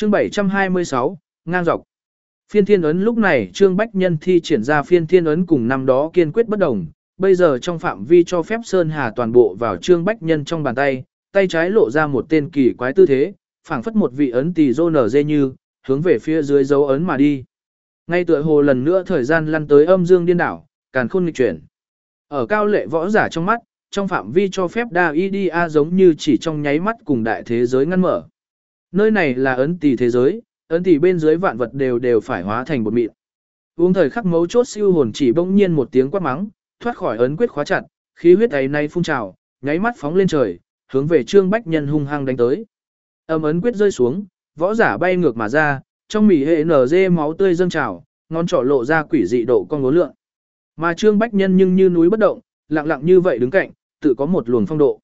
Chương 726, ngang dọc. Phiên thiên ấn lúc này Trương Bách Nhân thi triển ra phiên thiên ấn cùng năm đó kiên quyết bất đồng, bây giờ trong phạm vi cho phép Sơn Hà toàn bộ vào Trương Bách Nhân trong bàn tay, tay trái lộ ra một tên kỳ quái tư thế, phảng phất một vị ấn tỳ rô nở dê như, hướng về phía dưới dấu ấn mà đi. Ngay tựa hồ lần nữa thời gian lăn tới âm dương điên đảo, càn khôn nghịch chuyển. Ở cao lệ võ giả trong mắt, trong phạm vi cho phép đa IDA giống như chỉ trong nháy mắt cùng đại thế giới ngăn mở. Nơi này là ấn tỳ thế giới, ấn tỳ bên dưới vạn vật đều phải hóa thành bột mịn. Uống thời khắc mấu chốt siêu hồn chỉ bỗng nhiên một tiếng quát mắng, thoát khỏi ấn quyết khóa chặt, khí huyết ấy nay phun trào, nháy mắt phóng lên trời, hướng về Trương Bách Nhân hung hăng đánh tới. Âm ấn quyết rơi xuống, võ giả bay ngược mà ra, trong mỉ hệ nở dê máu tươi dâng trào, ngón trỏ lộ ra quỷ dị độ con ngố lượng. Mà Trương Bách Nhân nhưng như núi bất động, lặng lặng như vậy đứng cạnh, tự có một luồng phong độ.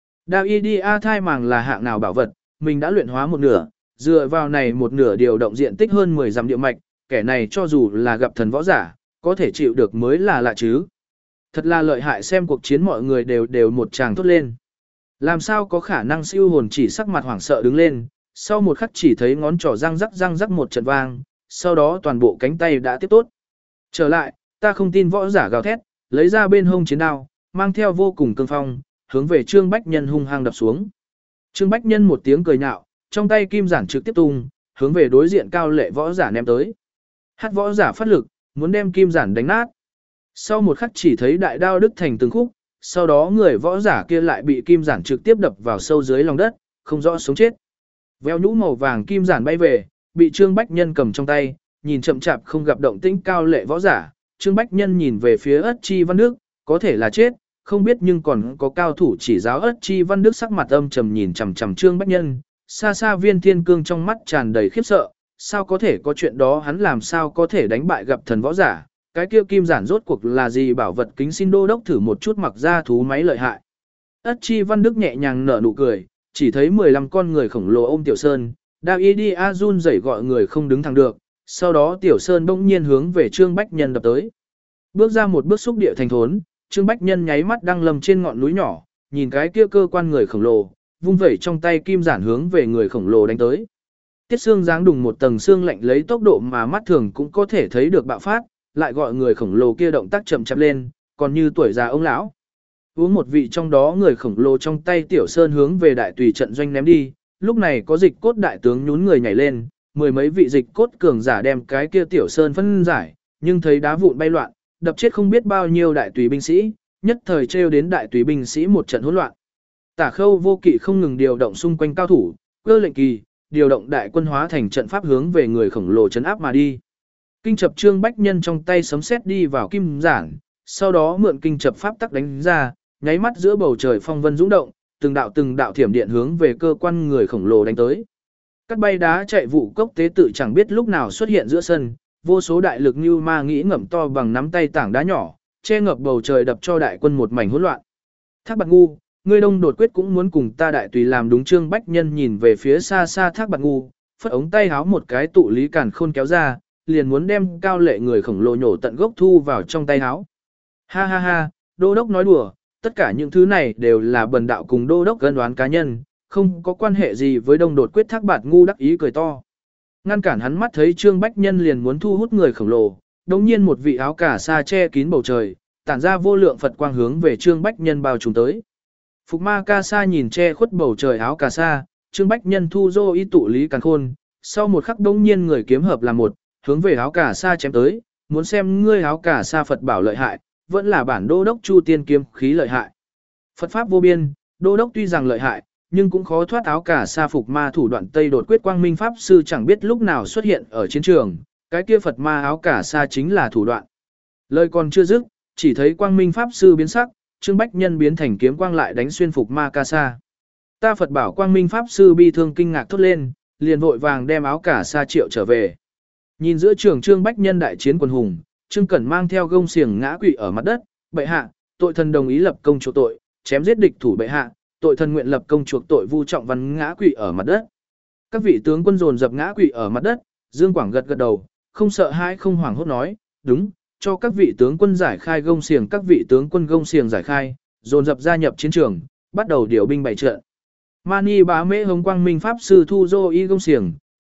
Davidia thai màng là hạng nào bảo vật, mình đã luyện hóa một nửa, dựa vào này một nửa điều động diện tích hơn 10 dặm địa mạch, kẻ này cho dù là gặp thần võ giả, có thể chịu được mới là lạ chứ. Thật là lợi hại, xem cuộc chiến mọi người đều một tràng thốt lên. Làm sao có khả năng siêu hồn chỉ sắc mặt hoảng sợ đứng lên, sau một khắc chỉ thấy ngón trỏ răng rắc một trận vang, sau đó toàn bộ cánh tay đã tiếp tốt. Trở lại, ta không tin võ giả gào thét, lấy ra bên hông chiến đao, mang theo vô cùng cương phong, hướng về Trương Bách Nhân hung hăng đập xuống. Trương Bách Nhân một tiếng cười nhạo, trong tay kim giản trực tiếp tung, hướng về đối diện cao lệ võ giả ném tới. Hát võ giả phát lực, muốn đem kim giản đánh nát. Sau một khắc chỉ thấy đại đao đứt thành từng khúc, sau đó người võ giả kia lại bị kim giản trực tiếp đập vào sâu dưới lòng đất, không rõ sống chết. Veo nhũ màu vàng kim giản bay về, bị Trương Bách Nhân cầm trong tay, nhìn chậm chạp không gặp động tĩnh cao lệ võ giả. Trương Bách Nhân nhìn về phía Ất Chi Văn Đức, có thể là chết, không biết nhưng còn có cao thủ chỉ giáo. Ất Chi Văn Đức sắc mặt âm trầm nhìn chằm chằm Trương Bách Nhân, xa xa Viên Thiên Cương trong mắt tràn đầy khiếp sợ, sao có thể có chuyện đó, hắn làm sao có thể đánh bại gặp thần võ giả, cái kia kim giản rốt cuộc là gì bảo vật, kính xin đô đốc thử một chút, mặc ra thú máy lợi hại. Ất Chi Văn Đức nhẹ nhàng nở nụ cười, chỉ thấy 15 con người khổng lồ ôm Tiểu Sơn, Davidia run rẩy gọi người không đứng thẳng được, sau đó Tiểu Sơn bỗng nhiên hướng về Trương Bách Nhân đập tới. Bước ra một bước xúc địa thành thốn, Trương Bách Nhân nháy mắt đang lầm trên ngọn núi nhỏ, nhìn cái kia cơ quan người khổng lồ, vung vẩy trong tay kim giản hướng về người khổng lồ đánh tới. Tiết xương giáng đùng một tầng xương lạnh lấy tốc độ mà mắt thường cũng có thể thấy được bạo phát, lại gọi người khổng lồ kia động tác chậm chạp lên, còn như tuổi già ông lão. Uống một vị trong đó người khổng lồ trong tay Tiểu Sơn hướng về đại tùy trận doanh ném đi, lúc này có dịch cốt đại tướng nhún người nhảy lên, mười mấy vị dịch cốt cường giả đem cái kia Tiểu Sơn phân giải, nhưng thấy đá vụn bay loạn, đập chết không biết bao nhiêu đại tùy binh sĩ, nhất thời trêu đến đại tùy binh sĩ một trận hỗn loạn. Tả Khâu Vô Kỵ không ngừng điều động xung quanh cao thủ, cơ lệnh kỳ, điều động đại quân hóa thành trận pháp hướng về người khổng lồ trấn áp mà đi. Kinh chập Trương Bách Nhân trong tay sấm sét đi vào kim giản, sau đó mượn kinh chập pháp tắc đánh ra, nháy mắt giữa bầu trời phong vân dũng động, từng đạo thiểm điện hướng về cơ quan người khổng lồ đánh tới. Cắt bay đá chạy vụ cốc tế tự chẳng biết lúc nào xuất hiện giữa sân, vô số đại lực như ma nghĩ ngậm to bằng nắm tay tảng đá nhỏ, che ngập bầu trời đập cho đại quân một mảnh hỗn loạn. Thác Bạt Ngu, ngươi Đông Đột Quyết cũng muốn cùng ta đại tùy làm đúng. Trương Bách Nhân nhìn về phía xa xa Thác Bạt Ngu, phất ống tay háo một cái tụ lý càn khôn kéo ra, liền muốn đem cao lệ người khổng lồ nhổ tận gốc thu vào trong tay háo. Ha ha ha, đô đốc nói đùa, tất cả những thứ này đều là bần đạo cùng đô đốc gân đoán cá nhân, không có quan hệ gì với Đông Đột Quyết. Thác Bạt Ngu đắc ý cười to. Ngăn cản hắn mắt thấy Trương Bách Nhân liền muốn thu hút người khổng lồ, đột nhiên một vị áo cà sa che kín bầu trời, tản ra vô lượng Phật quang hướng về Trương Bách Nhân bao trùm tới. Phục ma ca sa nhìn che khuất bầu trời áo cà sa, Trương Bách Nhân thu dô y tụ lý càn khôn, sau một khắc đống nhiên người kiếm hợp làm một, hướng về áo cà sa chém tới, muốn xem ngươi áo cà sa Phật bảo lợi hại, vẫn là bản đô đốc Chu Tiên kiếm khí lợi hại. Phật pháp vô biên, đô đốc tuy rằng lợi hại, nhưng cũng khó thoát áo cà sa phục ma thủ đoạn Tây Đột Quyết. Quang Minh pháp sư chẳng biết lúc nào xuất hiện ở chiến trường, cái kia Phật ma áo cà sa chính là thủ đoạn. Lời còn chưa dứt, chỉ thấy Quang Minh pháp sư biến sắc, Trương Bách Nhân biến thành kiếm quang lại đánh xuyên phục ma ca sa. Ta Phật bảo. Quang Minh pháp sư bi thương kinh ngạc thốt lên, liền vội vàng đem áo cà sa triệu trở về. Nhìn giữa trường Trương Bách Nhân đại chiến quần hùng, Trương Cẩn mang theo gông xiềng ngã quỵ ở mặt đất. Bệ hạ, tội thần đồng ý lập công chuộc tội, chém giết địch thủ. Bệ hạ, tội thần nguyện lập công chuộc tội. Vu Trọng Văn ngã quỵ ở mặt đất. Các vị tướng quân dồn dập ngã quỵ ở mặt đất. Dương Quảng gật gật đầu, không sợ hãi không hoảng hốt nói, đúng, cho các vị tướng quân giải khai gông xiềng. Các vị tướng quân gông xiềng giải khai, dồn dập gia nhập chiến trường, bắt đầu điều binh bày trận. Mani Bá Mễ Hồng Quang Minh pháp sư thu dô y gông xiềng,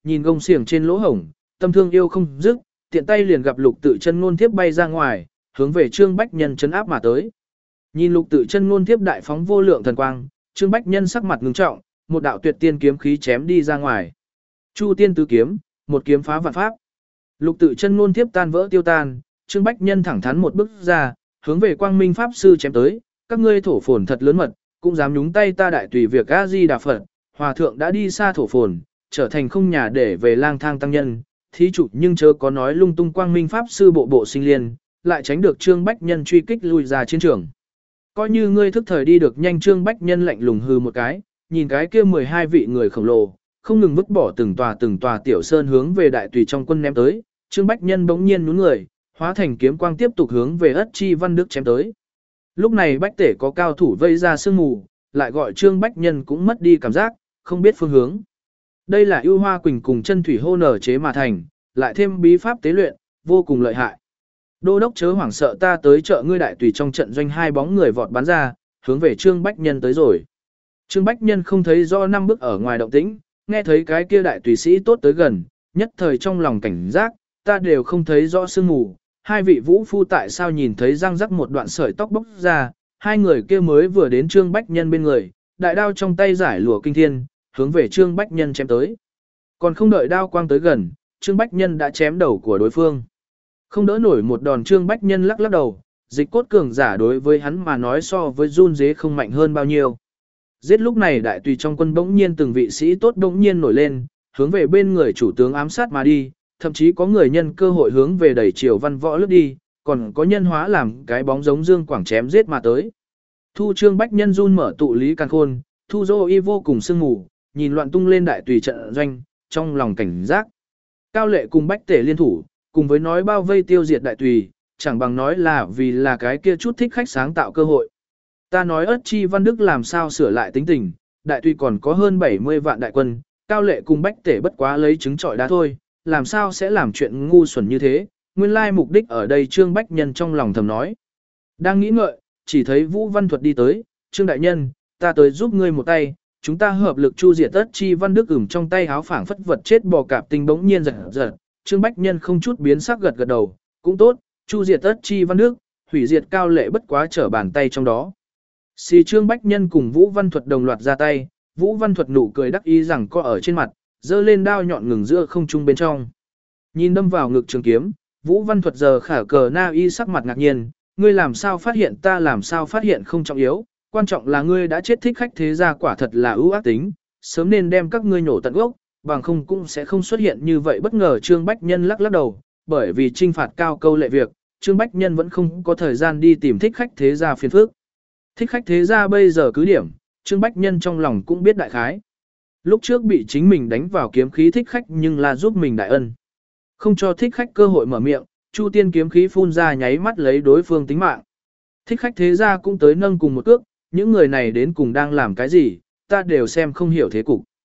nhìn gông xiềng trên lỗ hổng, tâm thương yêu không dứt, tiện tay liền gặp Lục Tự Chân ngôn thiếp bay ra ngoài, hướng về Trương Bách Nhân trấn áp mà tới. Nhìn Lục Tự Chân ngôn thiếp đại phóng vô lượng thần quang, Trương Bách Nhân sắc mặt ngưng trọng, một đạo tuyệt tiên kiếm khí chém đi ra ngoài. Chu Tiên tứ kiếm, một kiếm phá vạn pháp. Lục Tự Chân ngôn thiếp tan vỡ tiêu tan, Trương Bách Nhân thẳng thắn một bước ra, hướng về Quang Minh pháp sư chém tới, các ngươi thổ phồn thật lớn mật, cũng dám nhúng tay ta đại tùy việc A Di Đà Phật, hòa thượng đã đi xa thổ phồn, trở thành không nhà để về lang thang tăng nhân, thí chủ nhưng chớ có nói lung tung. Quang Minh pháp sư bộ bộ sinh liên, lại tránh được Trương Bách Nhân truy kích lui ra chiến trường. Coi như ngươi thức thời đi được nhanh. Trương Bách Nhân lạnh lùng hừ một cái, nhìn cái kia 12 vị người khổng lồ, không ngừng vứt bỏ từng tòa tiểu sơn hướng về đại tùy trong quân ném tới. Trương Bách Nhân bỗng nhiên nhún người, hóa thành kiếm quang tiếp tục hướng về Ất Chi Văn Đức chém tới. Lúc này Bách Tể có cao thủ vây ra sương mù, lại gọi Trương Bách Nhân cũng mất đi cảm giác, không biết phương hướng. Đây là ưu hoa quỳnh cùng chân thủy hô nở chế mà thành, lại thêm bí pháp tế luyện, vô cùng lợi hại. Đô đốc chớ hoảng sợ, ta tới trợ ngươi. Đại tùy trong trận doanh hai bóng người vọt bắn ra, hướng về Trương Bách Nhân tới rồi. Trương Bách Nhân không thấy do năm bước ở ngoài động tĩnh, nghe thấy cái kia đại tùy sĩ tốt tới gần, nhất thời trong lòng cảnh giác, ta đều không thấy rõ sương mù. Hai vị vũ phu tại sao nhìn thấy răng rắc một đoạn sợi tóc bốc ra, hai người kia mới vừa đến Trương Bách Nhân bên người, đại đao trong tay giải lụa kinh thiên, hướng về Trương Bách Nhân chém tới. Còn không đợi đao quang tới gần, Trương Bách Nhân đã chém đầu của đối phương. Không đỡ nổi một đòn, Trương Bách Nhân lắc lắc đầu, dịch cốt cường giả đối với hắn mà nói so với run dế không mạnh hơn bao nhiêu. Giết. Lúc này đại tùy trong quân bỗng nhiên từng vị sĩ tốt bỗng nhiên nổi lên, hướng về bên người chủ tướng ám sát mà đi, thậm chí có người nhân cơ hội hướng về đẩy Triều Văn Võ lướt đi, còn có nhân hóa làm cái bóng giống Dương Quảng chém giết mà tới. Thu. Trương Bách Nhân run mở tụ lý càn khôn, Thu Dô Y vô cùng sương mù, nhìn loạn tung lên đại tùy trận doanh, trong lòng cảnh giác. Cao Lệ cùng Bách Tể liên thủ, cùng với nói bao vây tiêu diệt đại tùy, chẳng bằng nói là vì là cái kia chút thích khách sáng tạo cơ hội. Ta nói Ất Chi Văn Đức làm sao sửa lại tính tình, đại tùy còn có hơn 70 vạn đại quân, Cao Lệ cùng Bách Tể bất quá lấy trứng trọi đá thôi, làm sao sẽ làm chuyện ngu xuẩn như thế, nguyên lai mục đích ở đây. Trương Bách Nhân trong lòng thầm nói. Đang nghĩ ngợi, chỉ thấy Vũ Văn Thuật đi tới, Trương Đại Nhân, ta tới giúp ngươi một tay, chúng ta hợp lực chu diệt Ất Chi Văn Đức. Trong tay háo phảng phất vật chết bò cạp tinh bỗng nhiên giật giật, Trương Bách Nhân không chút biến sắc gật gật đầu, cũng tốt, chu diệt Ất Chi Văn Đức, hủy diệt Cao Lệ bất quá trở bàn tay trong đó. Xì. Trương Bách Nhân cùng Vũ Văn Thuật đồng loạt ra tay, Vũ Văn Thuật nụ cười đắc ý rằng co ở trên mặt, giơ lên đao nhọn ngừng giữa không trung bên trong. Nhìn đâm vào ngực trường kiếm, Vũ Văn Thuật giờ khả cờ na y sắc mặt ngạc nhiên, ngươi làm sao phát hiện, ta làm sao phát hiện không trọng yếu, quan trọng là ngươi đã chết. Thích khách thế gia quả thật là ưu ác tính, sớm nên đem các ngươi nổ tận gốc, bằng không cũng sẽ không xuất hiện như vậy bất ngờ. Trương Bách Nhân lắc lắc đầu, bởi vì trinh phạt Cao Câu Lệ việc, Trương Bách Nhân vẫn không có thời gian đi tìm thích khách thế gia phiền phức. Thích khách thế gia bây giờ cứ điểm, Trương Bách Nhân trong lòng cũng biết đại khái. Lúc trước bị chính mình đánh vào kiếm khí thích khách nhưng là giúp mình đại ân. Không cho thích khách cơ hội mở miệng, Chu Tiên kiếm khí phun ra nháy mắt lấy đối phương tính mạng. Thích khách thế gia cũng tới nâng cùng một cước, những người này đến cùng đang làm cái gì, ta đều xem không hiểu thế cục.